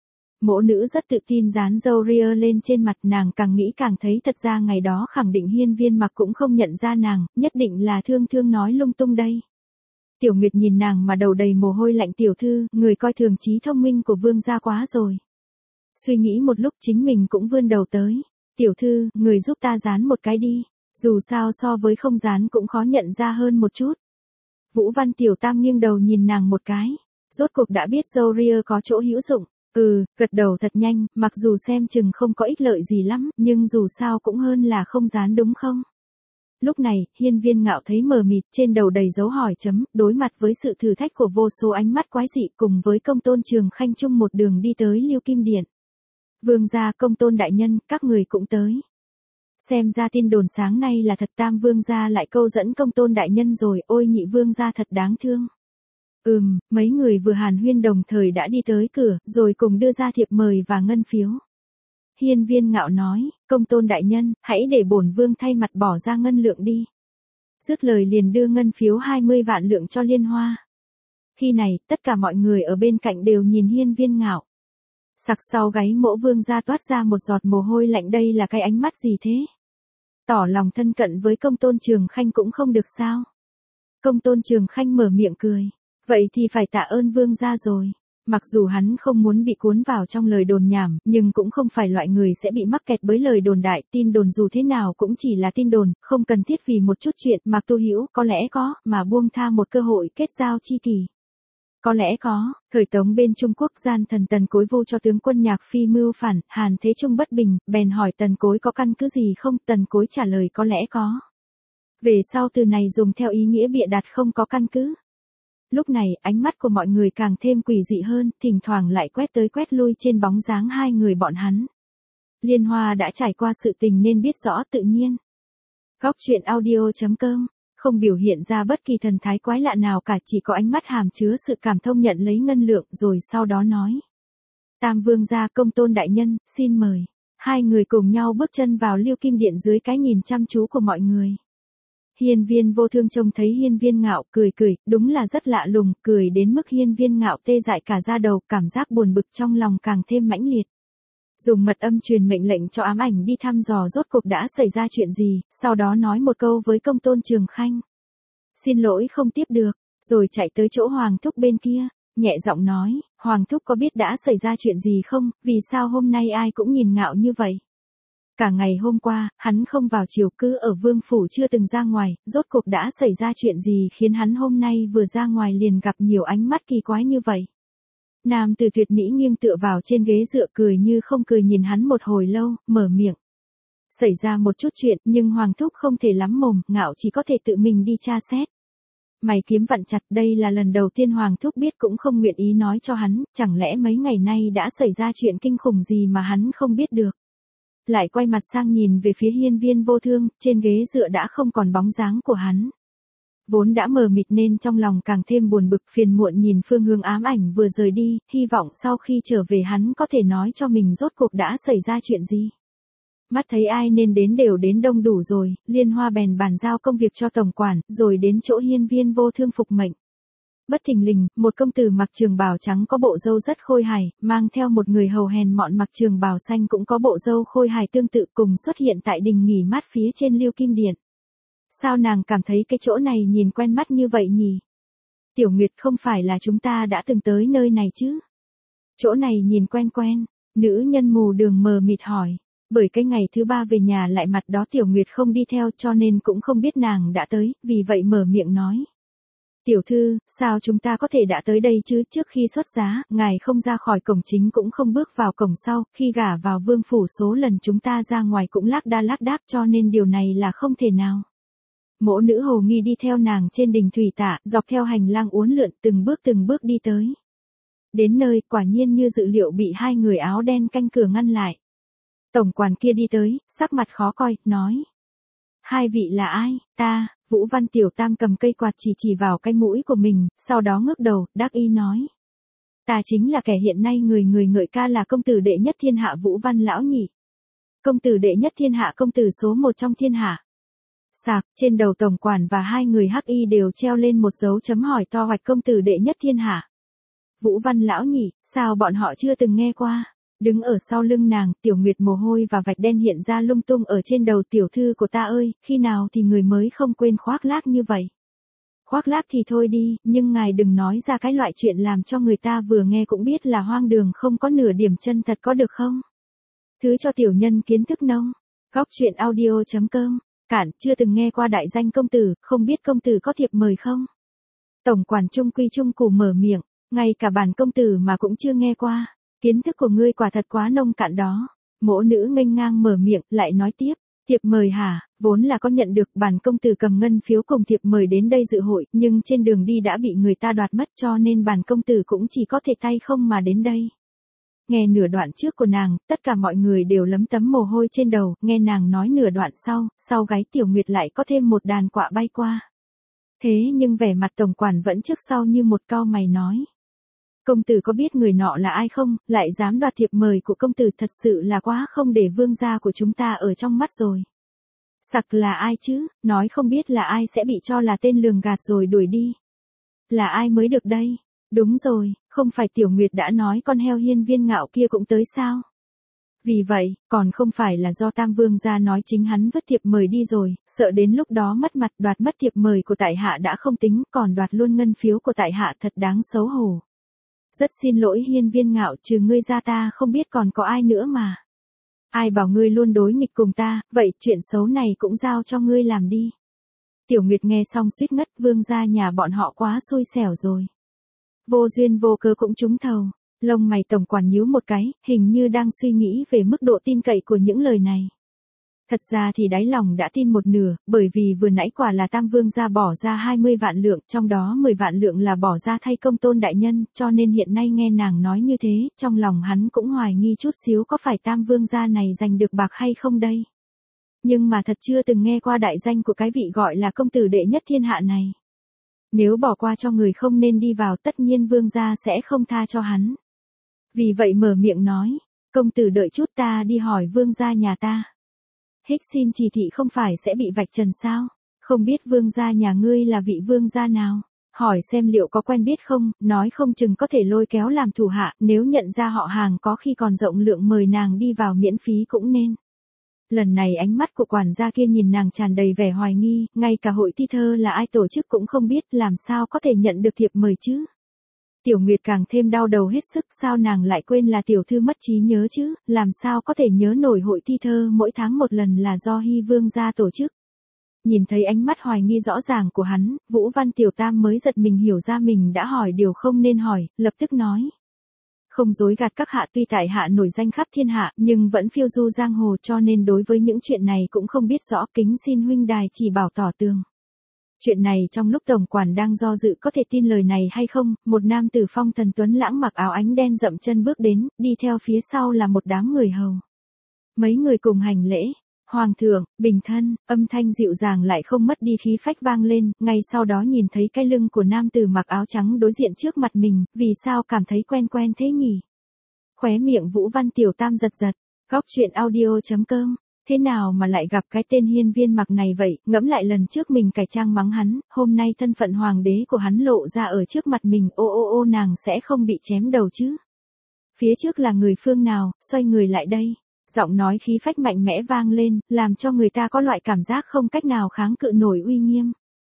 Mỗ nữ rất tự tin dán râu ria lên trên mặt, nàng càng nghĩ càng thấy thật ra ngày đó khẳng định hiên viên mặc cũng không nhận ra nàng, nhất định là thương thương nói lung tung đây. Tiểu Nguyệt nhìn nàng mà đầu đầy mồ hôi lạnh. Tiểu thư, người coi thường trí thông minh của vương gia quá rồi. Suy nghĩ một lúc chính mình cũng vươn đầu tới. Tiểu thư, người giúp ta dán một cái đi. Dù sao so với không dán cũng khó nhận ra hơn một chút. Vũ Văn Tiểu Tam nghiêng đầu nhìn nàng một cái. Rốt cuộc đã biết râu ria có chỗ hữu dụng. Gật đầu thật nhanh, mặc dù xem chừng không có ích lợi gì lắm, nhưng dù sao cũng hơn là không dán đúng không? Lúc này, hiên viên ngạo thấy mờ mịt, trên đầu đầy dấu hỏi chấm, đối mặt với sự thử thách của vô số ánh mắt quái dị cùng với công tôn Trường Khanh chung một đường đi tới Lưu Kim Điện. Vương gia, công tôn đại nhân, các người cũng tới. Xem ra tin đồn sáng nay là thật, Tam vương gia lại câu dẫn công tôn đại nhân rồi, ôi nhị vương gia thật đáng thương. Mấy người vừa hàn huyên đồng thời đã đi tới cửa, rồi cùng đưa ra thiệp mời và ngân phiếu. Hiên viên ngạo nói, công tôn đại nhân, hãy để bổn vương thay mặt bỏ ra ngân lượng đi. Dứt lời liền đưa ngân phiếu 20 vạn lượng cho Liên Hoa. Khi này, tất cả mọi người ở bên cạnh đều nhìn hiên viên ngạo. Sặc sau gáy mỗ vương ra toát ra một giọt mồ hôi lạnh, đây là cái ánh mắt gì thế? Tỏ lòng thân cận với công tôn Trường Khanh cũng không được sao? Công tôn Trường Khanh mở miệng cười. Vậy thì phải tạ ơn vương gia rồi. Mặc dù hắn không muốn bị cuốn vào trong lời đồn nhảm, nhưng cũng không phải loại người sẽ bị mắc kẹt với lời đồn đại, tin đồn dù thế nào cũng chỉ là tin đồn, không cần thiết vì một chút chuyện Mạc Tu Hữu có lẽ có, mà buông tha một cơ hội kết giao chi kỷ. Có lẽ có, khởi tống bên Trung Quốc gian thần Tần Cối vu cho tướng quân Nhạc Phi mưu phản, Hàn Thế Trung bất bình, bèn hỏi Tần Cối có căn cứ gì không, Tần Cối trả lời có lẽ có. Về sau từ này dùng theo ý nghĩa bịa đặt không có căn cứ. Lúc này, ánh mắt của mọi người càng thêm quỷ dị hơn, thỉnh thoảng lại quét tới quét lui trên bóng dáng hai người bọn hắn. Liên Hoa đã trải qua sự tình nên biết rõ tự nhiên. Góc truyện audio.com không biểu hiện ra bất kỳ thần thái quái lạ nào cả, chỉ có ánh mắt hàm chứa sự cảm thông nhận lấy ngân lượng, rồi sau đó nói. Tam vương gia, công tôn đại nhân, xin mời. Hai người cùng nhau bước chân vào Liêu Kim Điện dưới cái nhìn chăm chú của mọi người. Hiên Viên Vô Thương trông thấy Hiên Viên Ngạo cười, đúng là rất lạ lùng, cười đến mức Hiên Viên Ngạo tê dại cả da đầu, cảm giác buồn bực trong lòng càng thêm mãnh liệt. Dùng mật âm truyền mệnh lệnh cho ám ảnh đi thăm dò rốt cuộc đã xảy ra chuyện gì, sau đó nói một câu với công tôn Trường Khanh. Xin lỗi không tiếp được, rồi chạy tới chỗ Hoàng Thúc bên kia, nhẹ giọng nói, Hoàng Thúc có biết đã xảy ra chuyện gì không, vì sao hôm nay ai cũng nhìn Ngạo như vậy? Cả ngày hôm qua, hắn không vào triều, cứ ở vương phủ chưa từng ra ngoài, rốt cuộc đã xảy ra chuyện gì khiến hắn hôm nay vừa ra ngoài liền gặp nhiều ánh mắt kỳ quái như vậy. Nam tử tuyệt mỹ nghiêng tựa vào trên ghế dựa cười như không cười nhìn hắn một hồi lâu, mở miệng. Xảy ra một chút chuyện nhưng Hoàng Thúc không thể lắm mồm, Ngạo chỉ có thể tự mình đi tra xét. Mày kiếm vặn chặt, đây là lần đầu tiên Hoàng Thúc biết cũng không nguyện ý nói cho hắn, chẳng lẽ mấy ngày nay đã xảy ra chuyện kinh khủng gì mà hắn không biết được. Lại quay mặt sang nhìn về phía Hiên Viên Vô Thương, trên ghế dựa đã không còn bóng dáng của hắn. Vốn đã mờ mịt nên trong lòng càng thêm buồn bực, phiền muộn nhìn phương hướng ám ảnh vừa rời đi, hy vọng sau khi trở về hắn có thể nói cho mình rốt cuộc đã xảy ra chuyện gì. Mắt thấy ai nên đến đều đến đông đủ rồi, Liên Hoa bèn bàn giao công việc cho tổng quản, rồi đến chỗ Hiên Viên Vô Thương phục mệnh. Bất thình lình, một công tử mặc trường bào trắng có bộ râu rất khôi hài, mang theo một người hầu hèn mọn mặc trường bào xanh cũng có bộ râu khôi hài tương tự cùng xuất hiện tại đình nghỉ mát phía trên Liêu Kim Điện. Sao nàng cảm thấy cái chỗ này nhìn quen mắt như vậy nhỉ? Tiểu Nguyệt, không phải là chúng ta đã từng tới nơi này chứ? Chỗ này nhìn quen quen, nữ nhân mù đường mờ mịt hỏi. Bởi cái ngày thứ ba về nhà lại mặt đó Tiểu Nguyệt không đi theo cho nên cũng không biết nàng đã tới, vì vậy mở miệng nói. Tiểu thư, sao chúng ta có thể đã tới đây chứ, trước khi xuất giá, ngài không ra khỏi cổng chính cũng không bước vào cổng sau, khi gả vào vương phủ số lần chúng ta ra ngoài cũng lác đác cho nên điều này là không thể nào. Mỗ nữ hồ nghi đi theo nàng trên đình thủy tạ, dọc theo hành lang uốn lượn từng bước đi tới. Đến nơi, quả nhiên như dự liệu bị hai người áo đen canh cửa ngăn lại. Tổng quản kia đi tới, sắc mặt khó coi, nói. Hai vị là ai? Ta, Vũ Văn Tiểu Tam cầm cây quạt chỉ vào cái mũi của mình, sau đó ngước đầu, đắc ý nói. Ta chính là kẻ hiện nay người ngợi ca là công tử đệ nhất thiên hạ Vũ Văn Lão Nhị. Công tử đệ nhất thiên hạ, công tử số một trong thiên hạ. Sạc, trên đầu tổng quản và hai người hắc y đều treo lên một dấu chấm hỏi to hoạch công tử đệ nhất thiên hạ. Vũ Văn Lão Nhị, sao bọn họ chưa từng nghe qua? Đứng ở sau lưng nàng, Tiểu Nguyệt mồ hôi và vạch đen hiện ra lung tung ở trên đầu. Tiểu thư của ta ơi, khi nào thì người mới không quên khoác lác như vậy? Khoác lác thì thôi đi, nhưng ngài đừng nói ra cái loại chuyện làm cho người ta vừa nghe cũng biết là hoang đường không có nửa điểm chân thật có được không? Thứ cho tiểu nhân kiến thức nông. Góc truyện audio.com. Cản, chưa từng nghe qua đại danh công tử, không biết công tử có thiệp mời không? Tổng quản trung quy trung cụ mở miệng, ngay cả bản công tử mà cũng chưa nghe qua. Kiến thức của ngươi quả thật quá nông cạn đó. Mỗ nữ nghênh ngang mở miệng, lại nói tiếp. Thiệp mời hả? Vốn là có nhận được, bản công tử cầm ngân phiếu cùng thiệp mời đến đây dự hội, nhưng trên đường đi đã bị người ta đoạt mất cho nên bản công tử cũng chỉ có thể tay không mà đến đây. Nghe nửa đoạn trước của nàng, tất cả mọi người đều lấm tấm mồ hôi trên đầu, nghe nàng nói nửa đoạn sau gáy Tiểu Nguyệt lại có thêm một đàn quạ bay qua. Thế nhưng vẻ mặt tổng quản vẫn trước sau như một cau mày nói. Công tử có biết người nọ là ai không, lại dám đoạt thiệp mời của công tử, thật sự là quá không để vương gia của chúng ta ở trong mắt rồi. Sặc là ai chứ, nói không biết là ai sẽ bị cho là tên lường gạt rồi đuổi đi. Là ai mới được đây? Đúng rồi, không phải Tiểu Nguyệt đã nói con heo Hiên Viên Ngạo kia cũng tới sao? Vì vậy, còn không phải là do Tam Vương gia nói chính hắn vứt thiệp mời đi rồi, sợ đến lúc đó mất mặt, đoạt mất thiệp mời của tại hạ đã không tính, còn đoạt luôn ngân phiếu của tại hạ, thật đáng xấu hổ. Rất xin lỗi Hiên Viên Ngạo, trừ ngươi ra ta không biết còn có ai nữa mà. Ai bảo ngươi luôn đối nghịch cùng ta, vậy chuyện xấu này cũng giao cho ngươi làm đi. Tiểu Nguyệt nghe xong suýt ngất, vương gia nhà bọn họ quá xui xẻo rồi. Vô duyên vô cớ cũng trúng thầu. Lông mày tổng quản nhíu một cái, hình như đang suy nghĩ về mức độ tin cậy của những lời này. Thật ra thì đáy lòng đã tin một nửa, bởi vì vừa nãy quả là Tam Vương gia bỏ ra 20 vạn lượng, trong đó 10 vạn lượng là bỏ ra thay công tôn đại nhân, cho nên hiện nay nghe nàng nói như thế, trong lòng hắn cũng hoài nghi chút xíu có phải Tam Vương gia này giành được bạc hay không đây. Nhưng mà thật chưa từng nghe qua đại danh của cái vị gọi là công tử đệ nhất thiên hạ này. Nếu bỏ qua cho người không nên đi vào tất nhiên vương gia sẽ không tha cho hắn. Vì vậy mở miệng nói, công tử đợi chút ta đi hỏi vương gia nhà ta. Hích xin chỉ thị không phải sẽ bị vạch trần sao? Không biết vương gia nhà ngươi là vị vương gia nào? Hỏi xem liệu có quen biết không, nói không chừng có thể lôi kéo làm thủ hạ, nếu nhận ra họ hàng có khi còn rộng lượng mời nàng đi vào miễn phí cũng nên. Lần này ánh mắt của quản gia kia nhìn nàng tràn đầy vẻ hoài nghi, ngay cả hội thi thơ là ai tổ chức cũng không biết, làm sao có thể nhận được thiệp mời chứ. Tiểu Nguyệt càng thêm đau đầu hết sức, sao nàng lại quên là tiểu thư mất trí nhớ chứ, làm sao có thể nhớ nổi hội thi thơ mỗi tháng một lần là do Hy Vương gia tổ chức. Nhìn thấy ánh mắt hoài nghi rõ ràng của hắn, Vũ Văn Tiểu Tam mới giật mình hiểu ra mình đã hỏi điều không nên hỏi, lập tức nói. Không dối gạt các hạ, tuy tại hạ nổi danh khắp thiên hạ, nhưng vẫn phiêu du giang hồ, cho nên đối với những chuyện này cũng không biết rõ, kính xin huynh đài chỉ bảo tỏ tường. Chuyện này trong lúc tổng quản đang do dự có thể tin lời này hay không, một nam tử phong thần tuấn lãng mặc áo ánh đen dậm chân bước đến, đi theo phía sau là một đám người hầu. Mấy người cùng hành lễ. Hoàng thượng, bình thân, âm thanh dịu dàng lại không mất đi khí phách vang lên, ngay sau đó nhìn thấy cái lưng của nam tử mặc áo trắng đối diện trước mặt mình, vì sao cảm thấy quen quen thế nhỉ? Khóe miệng Vũ Văn Tiểu Tam giật giật, góc truyện audio.com, thế nào mà lại gặp cái tên Hiên Viên Mặc này vậy, ngẫm lại lần trước mình cải trang mắng hắn, hôm nay thân phận hoàng đế của hắn lộ ra ở trước mặt mình, ô nàng sẽ không bị chém đầu chứ? Phía trước là người phương nào, xoay người lại đây. Giọng nói khí phách mạnh mẽ vang lên, làm cho người ta có loại cảm giác không cách nào kháng cự nổi uy nghiêm.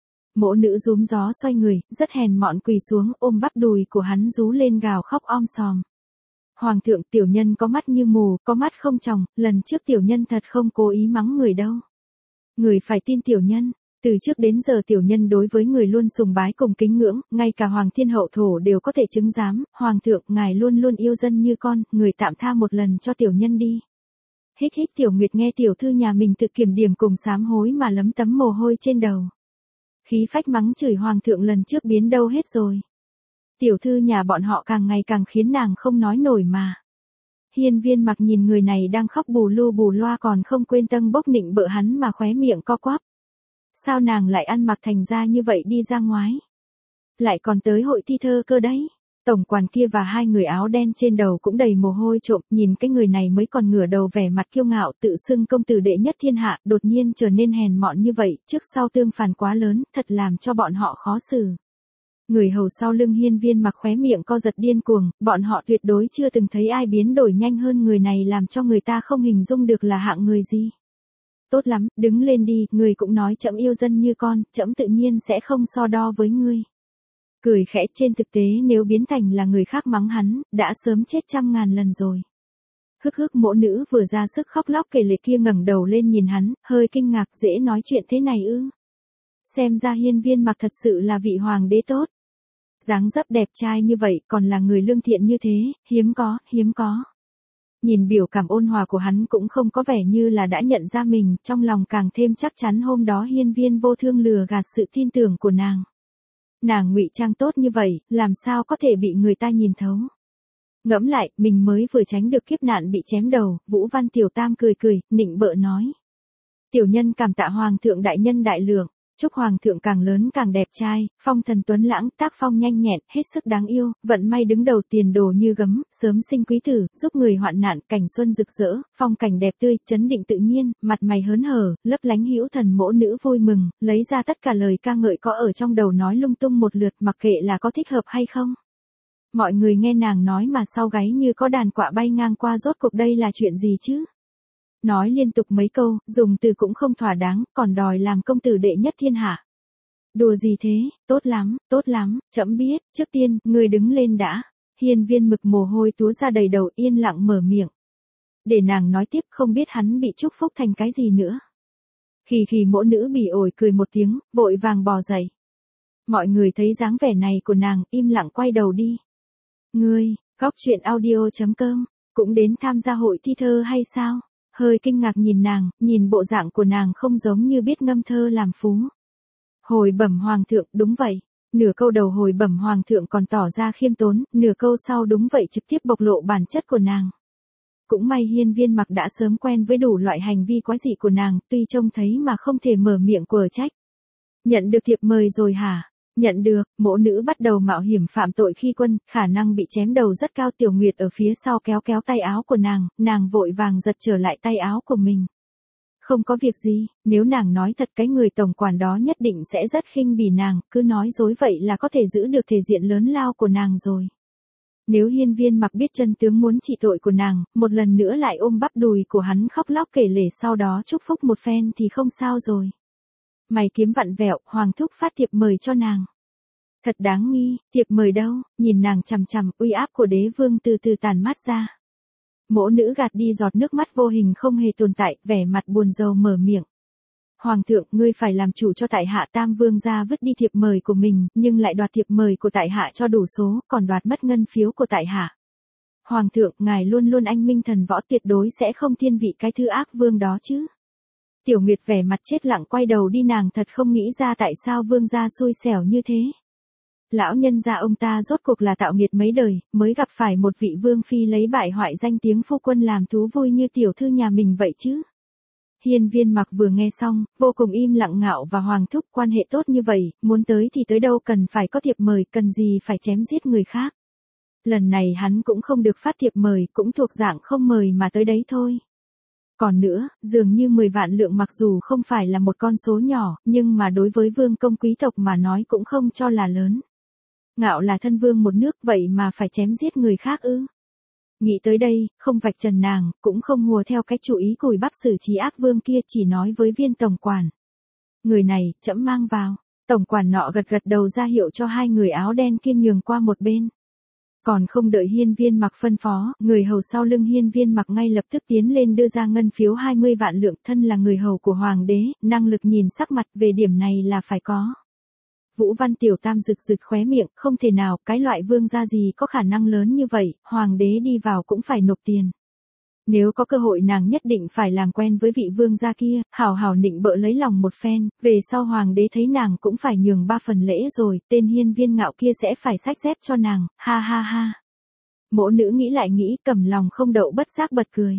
Mỗ nữ rúm gió xoay người, rất hèn mọn quỳ xuống, ôm bắp đùi của hắn rú lên gào khóc om sòm. Hoàng thượng, tiểu nhân có mắt như mù, có mắt không tròng, lần trước tiểu nhân thật không cố ý mắng người đâu. Người phải tin tiểu nhân. Từ trước đến giờ tiểu nhân đối với người luôn sùng bái cùng kính ngưỡng, ngay cả Hoàng Thiên Hậu Thổ đều có thể chứng giám, Hoàng thượng, ngài luôn luôn yêu dân như con, người tạm tha một lần cho tiểu nhân đi. Hít hít. Tiểu Nguyệt nghe tiểu thư nhà mình tự kiểm điểm cùng sám hối mà lấm tấm mồ hôi trên đầu. Khí phách mắng chửi hoàng thượng lần trước biến đâu hết rồi. Tiểu thư nhà bọn họ càng ngày càng khiến nàng không nói nổi mà. Hiên Viên Mặc nhìn người này đang khóc bù lu bù loa còn không quên tâng bốc nịnh bợ hắn mà khóe miệng co quắp. Sao nàng lại ăn mặc thành ra như vậy đi ra ngoài? Lại còn tới hội thi thơ cơ đấy. Tổng quản kia và hai người áo đen trên đầu cũng đầy mồ hôi trộm, nhìn cái người này mới còn ngửa đầu vẻ mặt kiêu ngạo tự xưng công tử đệ nhất thiên hạ, đột nhiên trở nên hèn mọn như vậy, trước sau tương phản quá lớn, thật làm cho bọn họ khó xử. Người hầu sau lưng Hiên Viên Mặc khóe miệng co giật điên cuồng, bọn họ tuyệt đối chưa từng thấy ai biến đổi nhanh hơn người này, làm cho người ta không hình dung được là hạng người gì. Tốt lắm, đứng lên đi, người cũng nói trẫm yêu dân như con, trẫm tự nhiên sẽ không so đo với ngươi. Cười khẽ, trên thực tế nếu biến thành là người khác mắng hắn, đã sớm chết trăm ngàn lần rồi. Hức hức. Mỗ nữ vừa ra sức khóc lóc kể lể kia ngẩng đầu lên nhìn hắn, hơi kinh ngạc, dễ nói chuyện thế này ư? Xem ra Hiên Viên Mặc thật sự là vị hoàng đế tốt. Dáng dấp đẹp trai như vậy, còn là người lương thiện như thế, hiếm có. Nhìn biểu cảm ôn hòa của hắn cũng không có vẻ như là đã nhận ra mình, trong lòng càng thêm chắc chắn hôm đó Hiên Viên vô thương lừa gạt sự tin tưởng của nàng. Nàng ngụy trang tốt như vậy, làm sao có thể bị người ta nhìn thấu. Ngẫm lại, mình mới vừa tránh được kiếp nạn bị chém đầu, Vũ Văn Tiểu Tam cười, nịnh bợ nói. Tiểu nhân cảm tạ hoàng thượng đại nhân đại lượng, chúc hoàng thượng càng lớn càng đẹp trai, phong thần tuấn lãng, tác phong nhanh nhẹn, hết sức đáng yêu, vận may đứng đầu, tiền đồ như gấm, sớm sinh quý tử, giúp người hoạn nạn, cảnh xuân rực rỡ, phong cảnh đẹp tươi, chấn định tự nhiên, mặt mày hớn hở, lấp lánh hữu thần. Mỗ nữ vui mừng, lấy ra tất cả lời ca ngợi có ở trong đầu nói lung tung một lượt, mặc kệ là có thích hợp hay không. Mọi người nghe nàng nói mà sau gáy như có đàn quạ bay ngang qua, rốt cuộc đây là chuyện gì chứ? Nói liên tục mấy câu, dùng từ cũng không thỏa đáng, còn đòi làm công tử đệ nhất thiên hạ. Đùa gì thế, tốt lắm, trẫm biết, trước tiên, ngươi đứng lên đã. Hiên Viên Mực mồ hôi túa ra đầy đầu, yên lặng mở miệng. Để nàng nói tiếp, không biết hắn bị chúc phúc thành cái gì nữa. Khì mỗ nữ bỉ ổi cười một tiếng, vội vàng bò dậy. Mọi người thấy dáng vẻ này của nàng, im lặng quay đầu đi. Ngươi, góc truyện audio.com, cũng đến tham gia hội thi thơ hay sao? Hơi kinh ngạc nhìn nàng, nhìn bộ dạng của nàng không giống như biết ngâm thơ làm phú. Hồi bẩm hoàng thượng, đúng vậy. Nửa câu đầu hồi bẩm hoàng thượng còn tỏ ra khiêm tốn, nửa câu sau đúng vậy trực tiếp bộc lộ bản chất của nàng. Cũng may Hiên Viên Mặc đã sớm quen với đủ loại hành vi quái dị của nàng, tuy trông thấy mà không thể mở miệng quở trách. Nhận được thiệp mời rồi hả? Nhận được, mỗ nữ bắt đầu mạo hiểm phạm tội khi quân, khả năng bị chém đầu rất cao. Tiểu Nguyệt ở phía sau kéo kéo tay áo của nàng vội vàng giật trở lại tay áo của mình. Không có việc gì, nếu nàng nói thật cái người tổng quản đó nhất định sẽ rất khinh bỉ nàng, cứ nói dối vậy là có thể giữ được thể diện lớn lao của nàng rồi. Nếu Hiên Viên Mặc biết chân tướng muốn trị tội của nàng, một lần nữa lại ôm bắp đùi của hắn khóc lóc kể lể sau đó chúc phúc một phen thì không sao rồi. Mày kiếm vặn vẹo, Hoàng thúc phát thiệp mời cho nàng. Thật đáng nghi, thiệp mời đâu, nhìn nàng chằm chằm, uy áp của đế vương từ từ tàn mát ra. Mỗ nữ gạt đi giọt nước mắt vô hình không hề tồn tại, vẻ mặt buồn rầu mở miệng. Hoàng thượng, ngươi phải làm chủ cho tại hạ. Tam vương gia vứt đi thiệp mời của mình, nhưng lại đoạt thiệp mời của tại hạ cho đủ số, còn đoạt mất ngân phiếu của tại hạ. Hoàng thượng, ngài luôn luôn anh minh thần võ, tuyệt đối sẽ không thiên vị cái thứ ác vương đó chứ. Tiểu Nguyệt vẻ mặt chết lặng quay đầu đi, nàng thật không nghĩ ra tại sao vương gia xui xẻo như thế. Lão nhân gia ông ta rốt cuộc là tạo nghiệt mấy đời, mới gặp phải một vị vương phi lấy bại hoại danh tiếng phu quân làm thú vui như tiểu thư nhà mình vậy chứ. Hiên Viên Mặc vừa nghe xong, vô cùng im lặng. Ngạo và Hoàng thúc quan hệ tốt như vậy, muốn tới thì tới, đâu cần phải có thiệp mời, cần gì phải chém giết người khác. Lần này hắn cũng không được phát thiệp mời, cũng thuộc dạng không mời mà tới đấy thôi. Còn nữa, dường như 10 vạn lượng mặc dù không phải là một con số nhỏ, nhưng mà đối với vương công quý tộc mà nói cũng không cho là lớn. Ngạo là thân vương một nước, vậy mà phải chém giết người khác ư? Nghĩ tới đây, không vạch trần nàng, cũng không hùa theo cái chủ ý cùi bắp xử trí ác vương kia, chỉ nói với viên tổng quản. Người này, trẫm mang vào. Tổng quản nọ gật gật đầu ra hiệu cho hai người áo đen kia nhường qua một bên. Còn không đợi Hiên Viên Mặc phân phó, người hầu sau lưng Hiên Viên Mặc ngay lập tức tiến lên đưa ra ngân phiếu 20 vạn lượng. Thân là người hầu của hoàng đế, năng lực nhìn sắc mặt về điểm này là phải có. Vũ Văn Tiểu Tam rực rực khóe miệng, không thể nào, cái loại vương gia gì có khả năng lớn như vậy, hoàng đế đi vào cũng phải nộp tiền. Nếu có cơ hội nàng nhất định phải làm quen với vị vương gia kia, hào hào nịnh bợ lấy lòng một phen, về sau hoàng đế thấy nàng cũng phải nhường 3 phần lễ rồi, tên Hiên Viên Ngạo kia sẽ phải xách dép cho nàng, ha ha ha. Mỗ nữ nghĩ lại nghĩ, cầm lòng không đậu bất giác bật cười.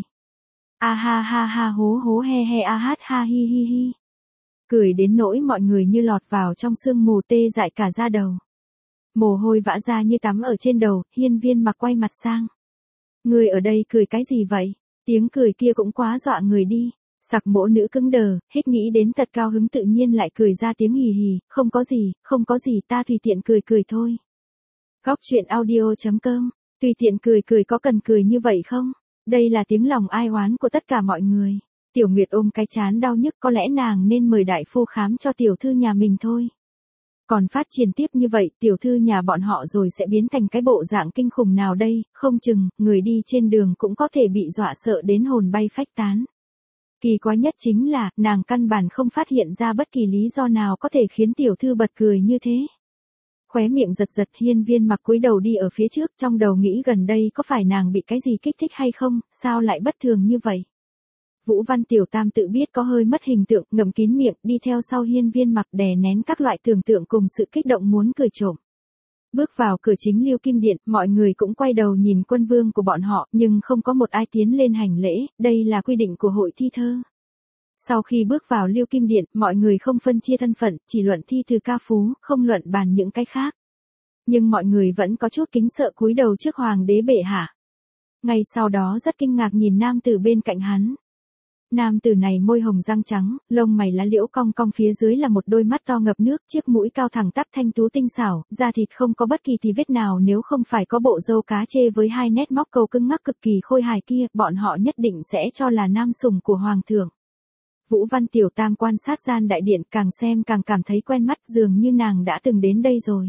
A ha ha ha hố hố he he a hát ha hi hi hi. Cười đến nỗi mọi người như lọt vào trong sương mù tê dại cả da đầu. Mồ hôi vã ra như tắm ở trên đầu, Hiên Viên Mặc quay mặt sang. Người ở đây cười cái gì vậy? Tiếng cười kia cũng quá dọa người đi. Sặc mỗ nữ cứng đờ, hết nghĩ đến tật cao hứng tự nhiên lại cười ra tiếng hì hì, không có gì, ta tùy tiện cười thôi. Góc truyện audio.com, tùy tiện cười có cần cười như vậy không? Đây là tiếng lòng ai oán của tất cả mọi người. Tiểu Nguyệt ôm cái trán đau nhức, có lẽ nàng nên mời đại phu khám cho tiểu thư nhà mình thôi. Còn phát triển tiếp như vậy, tiểu thư nhà bọn họ rồi sẽ biến thành cái bộ dạng kinh khủng nào đây, không chừng, người đi trên đường cũng có thể bị dọa sợ đến hồn bay phách tán. Kỳ quái nhất chính là, nàng căn bản không phát hiện ra bất kỳ lý do nào có thể khiến tiểu thư bật cười như thế. Khóe miệng giật giật, Hiên Viên Mặc cúi đầu đi ở phía trước, trong đầu nghĩ gần đây có phải nàng bị cái gì kích thích hay không, sao lại bất thường như vậy. Vũ Văn Tiểu Tam tự biết có hơi mất hình tượng, ngậm kín miệng, đi theo sau Hiên Viên Mặc đè nén các loại tưởng tượng cùng sự kích động muốn cười trộm. Bước vào cửa chính Lưu Kim Điện, mọi người cũng quay đầu nhìn quân vương của bọn họ, nhưng không có một ai tiến lên hành lễ, đây là quy định của hội thi thơ. Sau khi bước vào Lưu Kim Điện, mọi người không phân chia thân phận, chỉ luận thi từ ca phú, không luận bàn những cái khác. Nhưng mọi người vẫn có chút kính sợ cúi đầu trước hoàng đế bệ hạ. Ngay sau đó rất kinh ngạc nhìn nam tử bên cạnh hắn. Nam tử này môi hồng răng trắng, lông mày lá liễu cong cong, phía dưới là một đôi mắt to ngập nước, chiếc mũi cao thẳng tắp thanh tú tinh xảo, da thịt không có bất kỳ tì vết nào, nếu không phải có bộ râu cá chê với hai nét móc câu cưng ngắc cực kỳ khôi hài kia, bọn họ nhất định sẽ cho là nam sủng của hoàng thượng. Vũ Văn Tiểu Tam quan sát gian đại điện, càng xem càng cảm thấy quen mắt, dường như nàng đã từng đến đây rồi.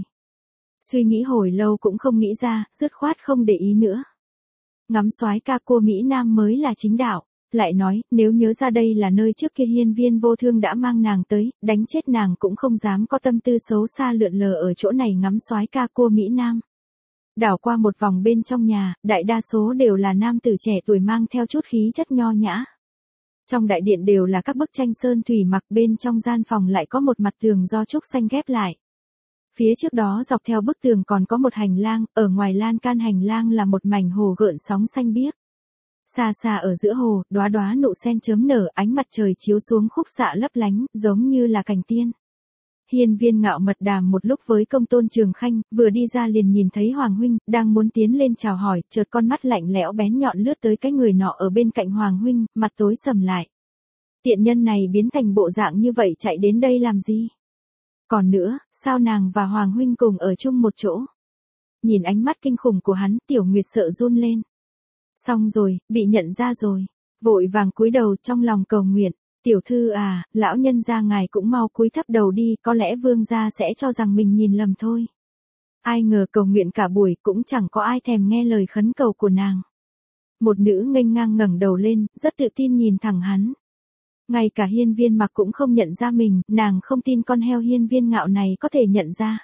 Suy nghĩ hồi lâu cũng không nghĩ ra, dứt khoát không để ý nữa. Ngắm soái ca cua Mỹ Nam mới là chính đạo. Lại nói, nếu nhớ ra đây là nơi trước kia Hiên Viên Vô Thương đã mang nàng tới, đánh chết nàng cũng không dám có tâm tư xấu xa lượn lờ ở chỗ này ngắm soái ca cua Mỹ Nam. Đảo qua một vòng bên trong nhà, đại đa số đều là nam tử trẻ tuổi mang theo chút khí chất nho nhã. Trong đại điện đều là các bức tranh sơn thủy mặc, bên trong gian phòng lại có một mặt tường do trúc xanh ghép lại. Phía trước đó dọc theo bức tường còn có một hành lang, ở ngoài lan can hành lang là một mảnh hồ gợn sóng xanh biếc. Xa xa ở giữa hồ, đóa đóa nụ sen chớm nở, ánh mặt trời chiếu xuống khúc xạ lấp lánh, giống như là cành tiên. Hiên Viên Ngạo mật đàm một lúc với Công Tôn Trường Khanh, vừa đi ra liền nhìn thấy Hoàng huynh, đang muốn tiến lên chào hỏi, chợt con mắt lạnh lẽo bén nhọn lướt tới cái người nọ ở bên cạnh Hoàng huynh, mặt tối sầm lại. Tiện nhân này biến thành bộ dạng như vậy chạy đến đây làm gì? Còn nữa, sao nàng và Hoàng huynh cùng ở chung một chỗ? Nhìn ánh mắt kinh khủng của hắn, Tiểu Nguyệt sợ run lên. Xong rồi, bị nhận ra rồi. Vội vàng cúi đầu trong lòng cầu nguyện. Tiểu thư à, lão nhân gia ngài cũng mau cúi thấp đầu đi, có lẽ vương gia sẽ cho rằng mình nhìn lầm thôi. Ai ngờ cầu nguyện cả buổi cũng chẳng có ai thèm nghe lời khấn cầu của nàng. Một nữ nghênh ngang ngẩng đầu lên, rất tự tin nhìn thẳng hắn. Ngay cả Hiên Viên Mặc cũng không nhận ra mình, nàng không tin con heo Hiên Viên Ngạo này có thể nhận ra.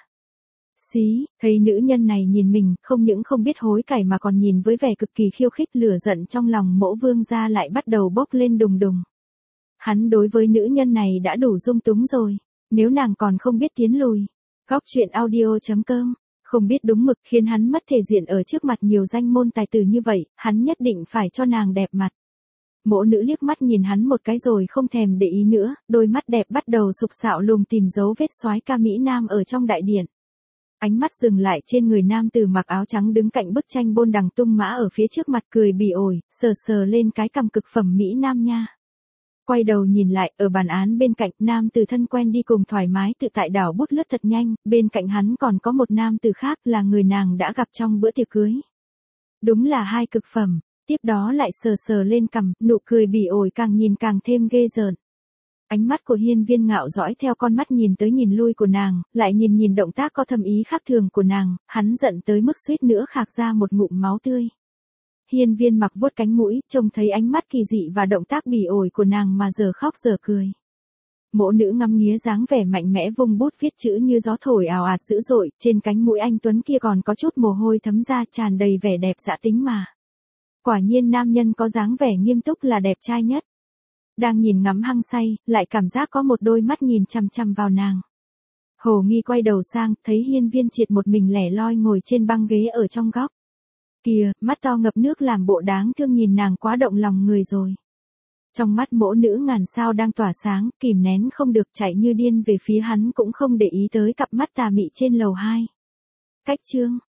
Xí, thấy nữ nhân này nhìn mình, không những không biết hối cải mà còn nhìn với vẻ cực kỳ khiêu khích, lửa giận trong lòng Mỗ vương gia lại bắt đầu bốc lên đùng đùng. Hắn đối với nữ nhân này đã đủ dung túng rồi, nếu nàng còn không biết tiến lùi. Góc truyện audio.com, không biết đúng mực khiến hắn mất thể diện ở trước mặt nhiều danh môn tài tử như vậy, hắn nhất định phải cho nàng đẹp mặt. Mỗ nữ liếc mắt nhìn hắn một cái rồi không thèm để ý nữa, đôi mắt đẹp bắt đầu sục sạo lùm tìm dấu vết soái ca Mỹ Nam ở trong đại điện. Ánh mắt dừng lại trên người nam tử mặc áo trắng đứng cạnh bức tranh Bôn Đằng tung mã ở phía trước mặt, cười bỉ ổi, sờ sờ lên cái cằm cực phẩm Mỹ Nam nha. Quay đầu nhìn lại, ở bàn án bên cạnh, nam tử thân quen đi cùng thoải mái tự tại đảo bút lướt thật nhanh, bên cạnh hắn còn có một nam tử khác là người nàng đã gặp trong bữa tiệc cưới. Đúng là hai cực phẩm, tiếp đó lại sờ sờ lên cằm, nụ cười bỉ ổi càng nhìn càng thêm ghê rợn. Ánh mắt của Hiên Viên Ngạo dõi theo con mắt nhìn tới nhìn lui của nàng, lại nhìn động tác có thâm ý khác thường của nàng, hắn giận tới mức suýt nữa khạc ra một ngụm máu tươi. Hiên Viên Mặc vuốt cánh mũi, trông thấy ánh mắt kỳ dị và động tác bỉ ổi của nàng mà giờ khóc giờ cười. Mỗ nữ ngắm nghía dáng vẻ mạnh mẽ vung bút viết chữ như gió thổi ào ạt dữ dội, trên cánh mũi anh tuấn kia còn có chút mồ hôi thấm ra, tràn đầy vẻ đẹp dã tính mà. Quả nhiên nam nhân có dáng vẻ nghiêm túc là đẹp trai nhất. Đang nhìn ngắm hăng say, lại cảm giác có một đôi mắt nhìn chằm chằm vào nàng. Hồ Nghi quay đầu sang, thấy Hiên Viên Triệt một mình lẻ loi ngồi trên băng ghế ở trong góc. Kìa, mắt to ngập nước làm bộ đáng thương nhìn nàng quá động lòng người rồi. Trong mắt mỗ nữ ngàn sao đang tỏa sáng, kìm nén không được chạy như điên về phía hắn, cũng không để ý tới cặp mắt tà mị trên lầu 2. Cách chương